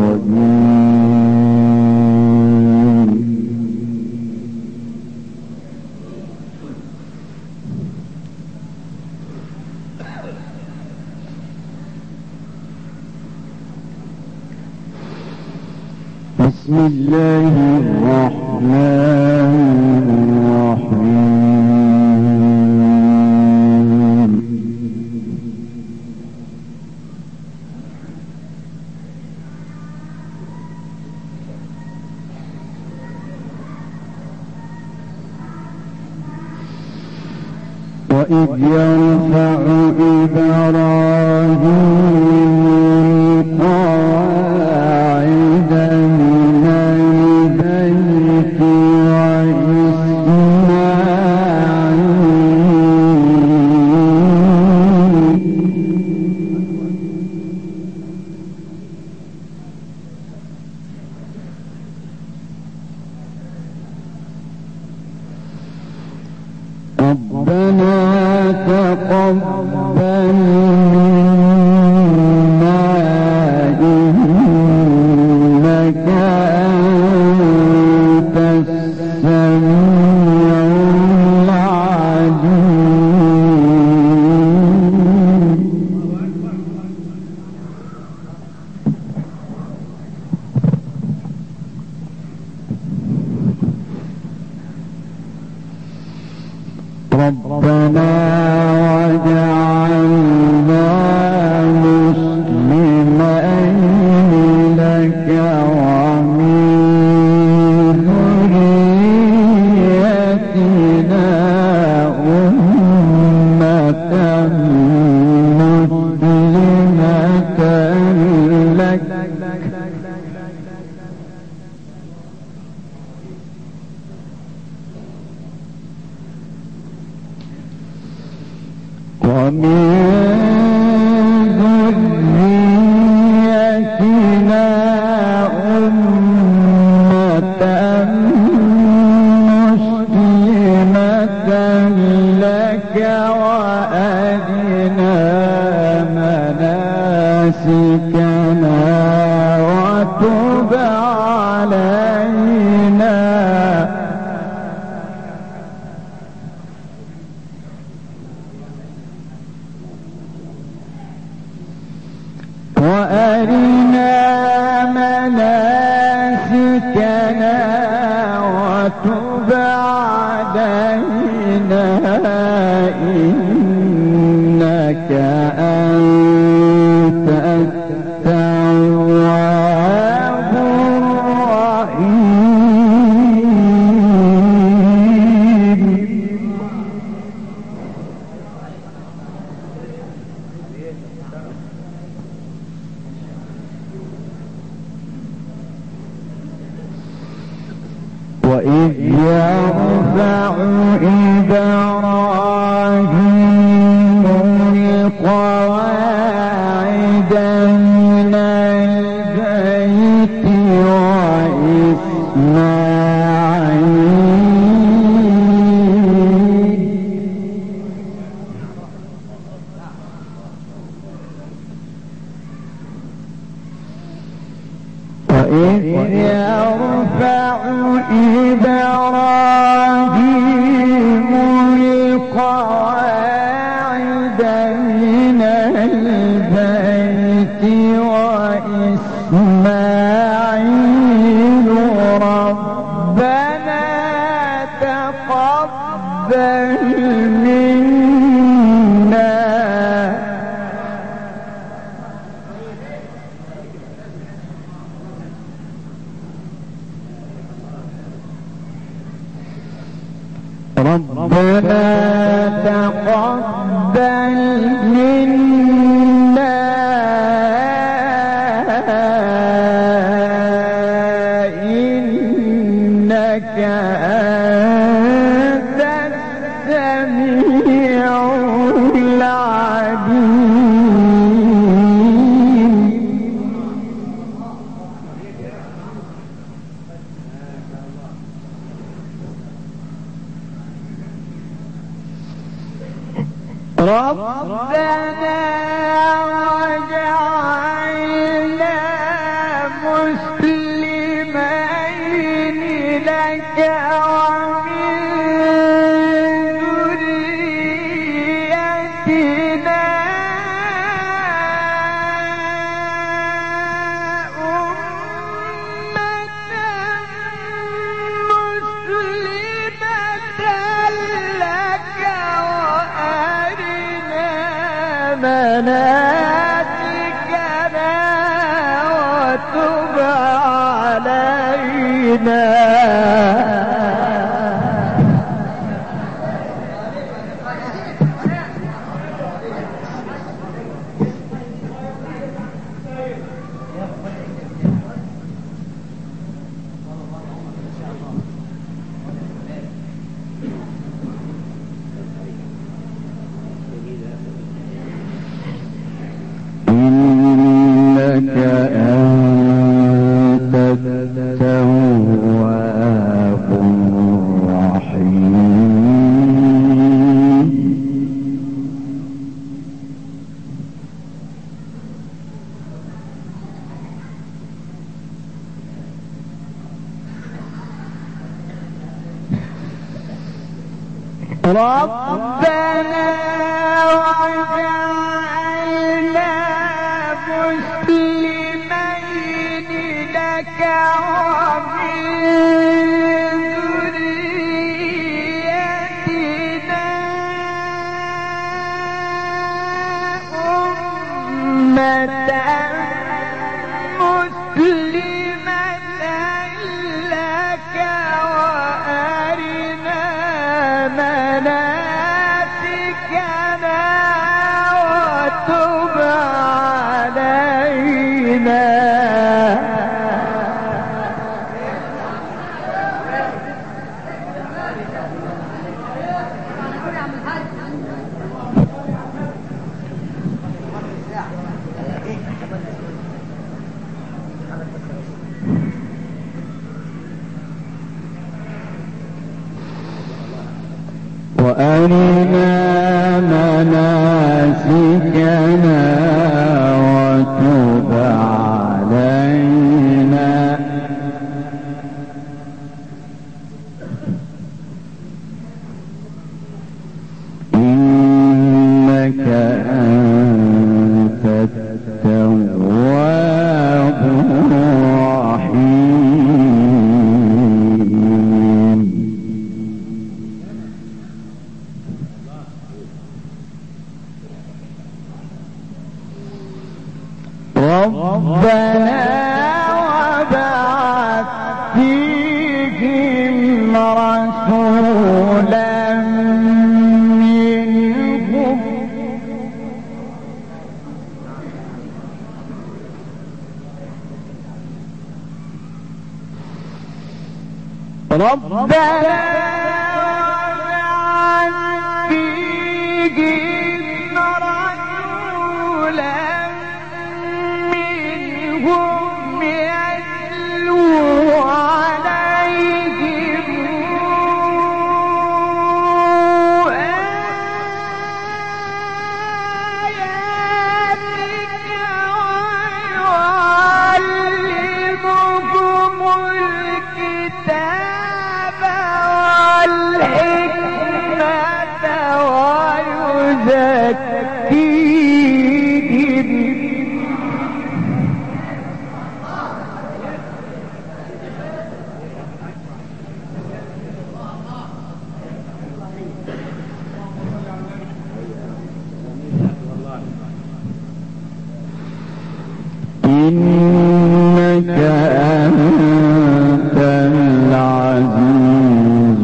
بسم الله الرحمن الرحيم. وإذ يرفع إبراهيم القواعد من البيت ربنا تقبل منا إنك أنت السميع العليم. ربنا وجعلنا مسلمين لك ومن ذريتنا أمة مسلمة لك ومن ذريتنا أمة مسلمة لك وأرنا مناسكنا وتب علينا وأرنا مناسكنا وتب علينا إنك أنت التواب الرحيم. وإذ يرفع إبراهيم القواعد من البيت وإذ يرفع إبراهيم القواعد من البيت وإسماعيل ربنا تقبل منا ربنا تقبل منا إنك أنت السميع العليم. ربنا وجعلنا مسلمين لك ومن ذريتنا مناسكنا وتب علينا. إنك أنت التواب الرحيم. ربنا واجعلنا مسلمين لك ومن ذريتنا أمة مسلمة لك وأرنا مناسكنا وتب علينا. وأرنا مناسكنا وتب علينا. إنك أنت التواب الرحيم. ربنا وابعث فيهم رسولا منهم ربنا وابعث فيهم رسولا منهم يتلو عليهم آياتك ويعلمهم الكتاب والحكمة ويزكيهم. إنك أنت العزيز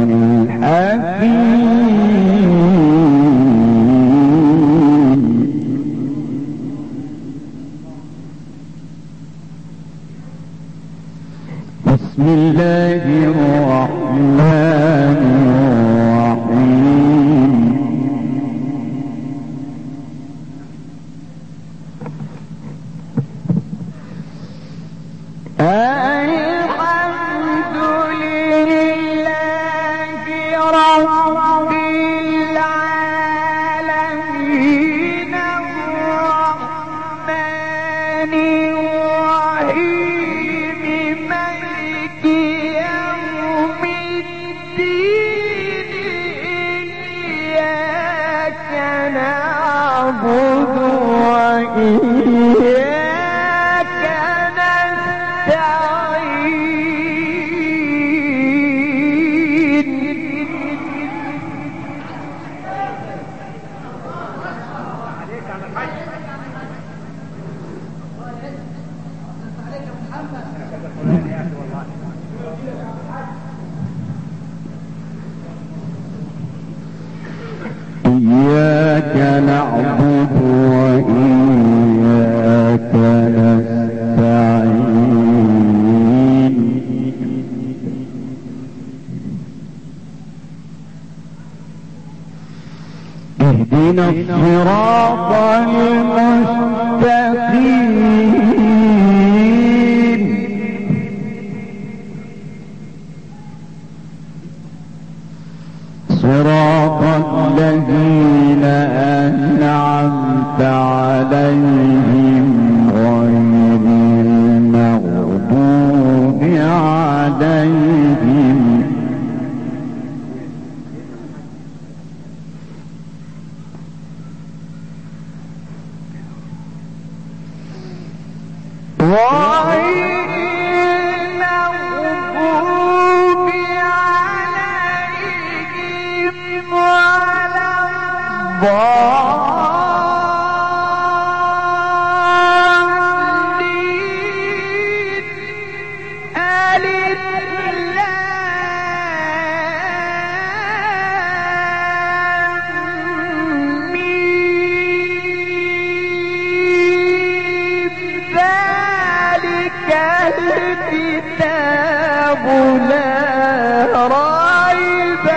الحكيم. بسم الله الرحمن الرحيم. الحمد لله رب العالمين الرحمن الرحيم إياك نعبد وإياك نستعين اهدنا الصراط المستقيم صراط الذين أنعمت عليهم غير المغضوب عليهم الكتاب لا ريب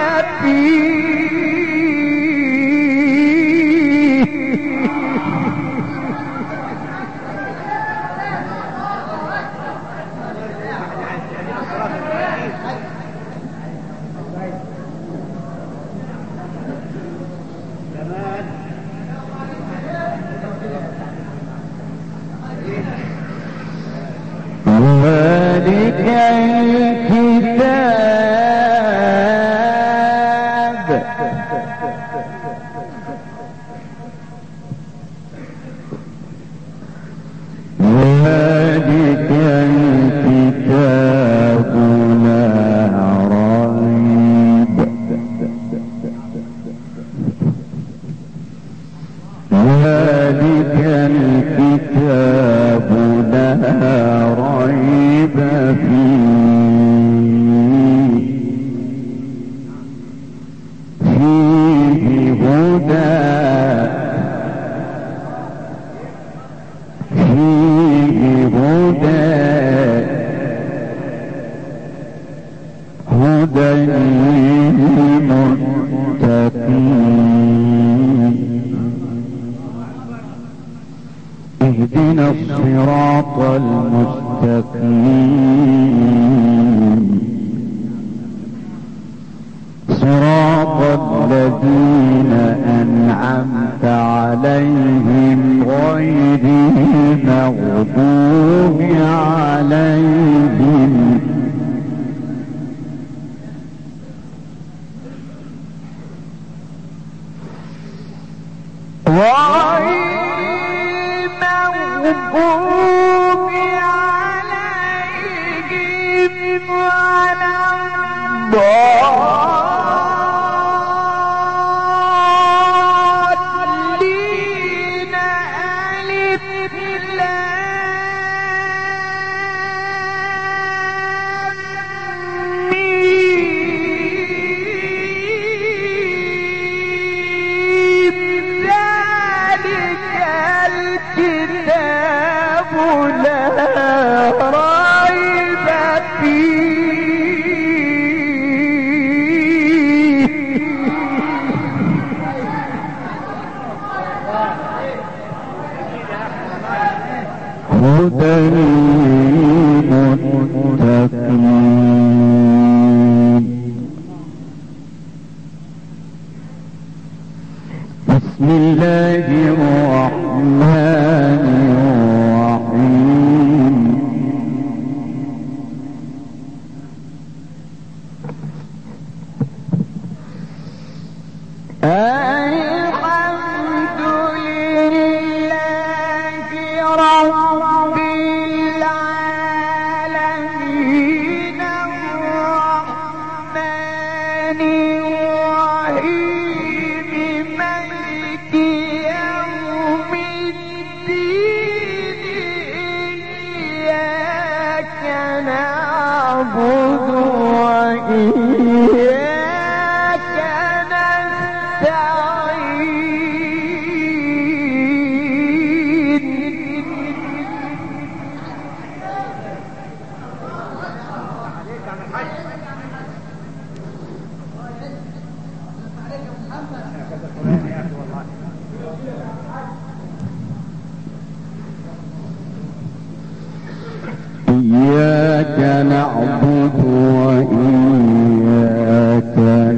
فيه ذلك الكتاب لا ريب ذلك الكتاب لا ريب فيه هدى للمتقين اهدنا الصراط المستقيم صراط الذين أنعمت عليهم غير المغضوب عليهم هدى للمتقين بسم الله الرحمن الرحيم الحمد لله رب العالمين الرحمن الرحيم مالك إياك نعبد وإياك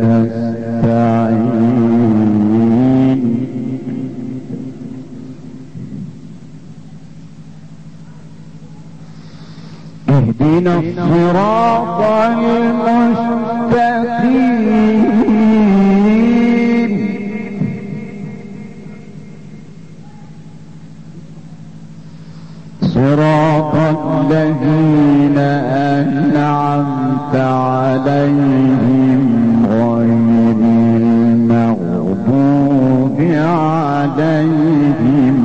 نستعين اهدنا الصراط المستقيم صراط الذين أنعمت عليهم غير المغضوب عليهم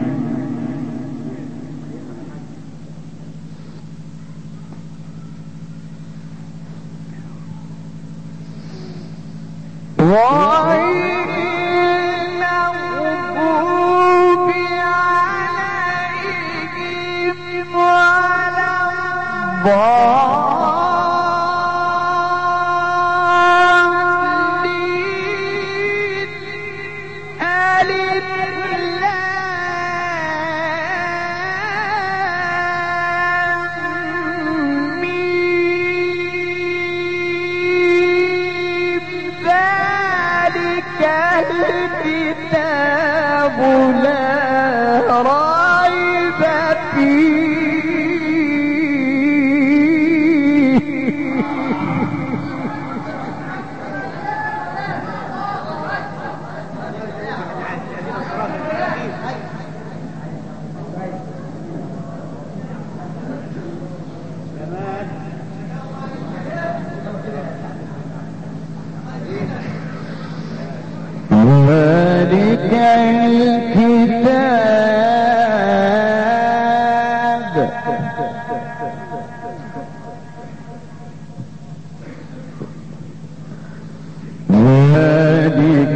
الكتاب لا ريب فيه ذلك الكتاب ذلك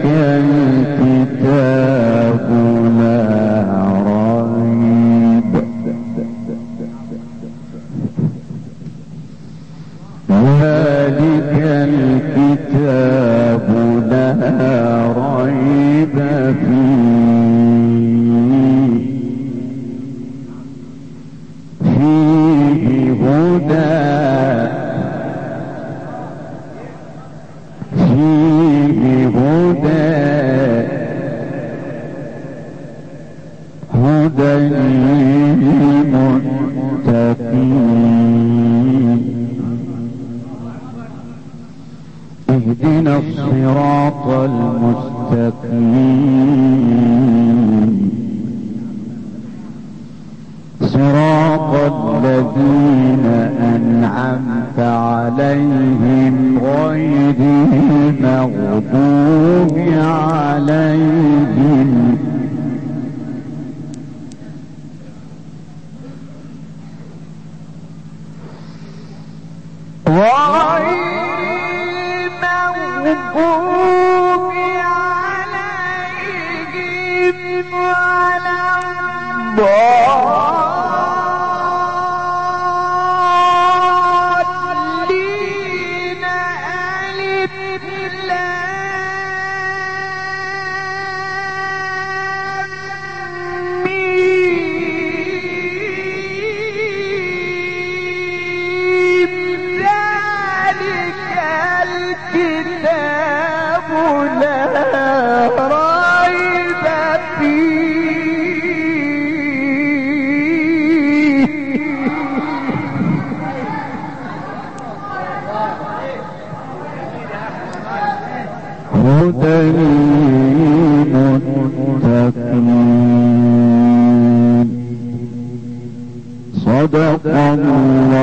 الكتاب لا ريب ذلك الكتاب لا ريب فيه هدى للمتقين اهدنا الصراط المستقيم صراط الذين أنعمت عليهم غير المغضوب عليهم هدى للمتقين صدق الله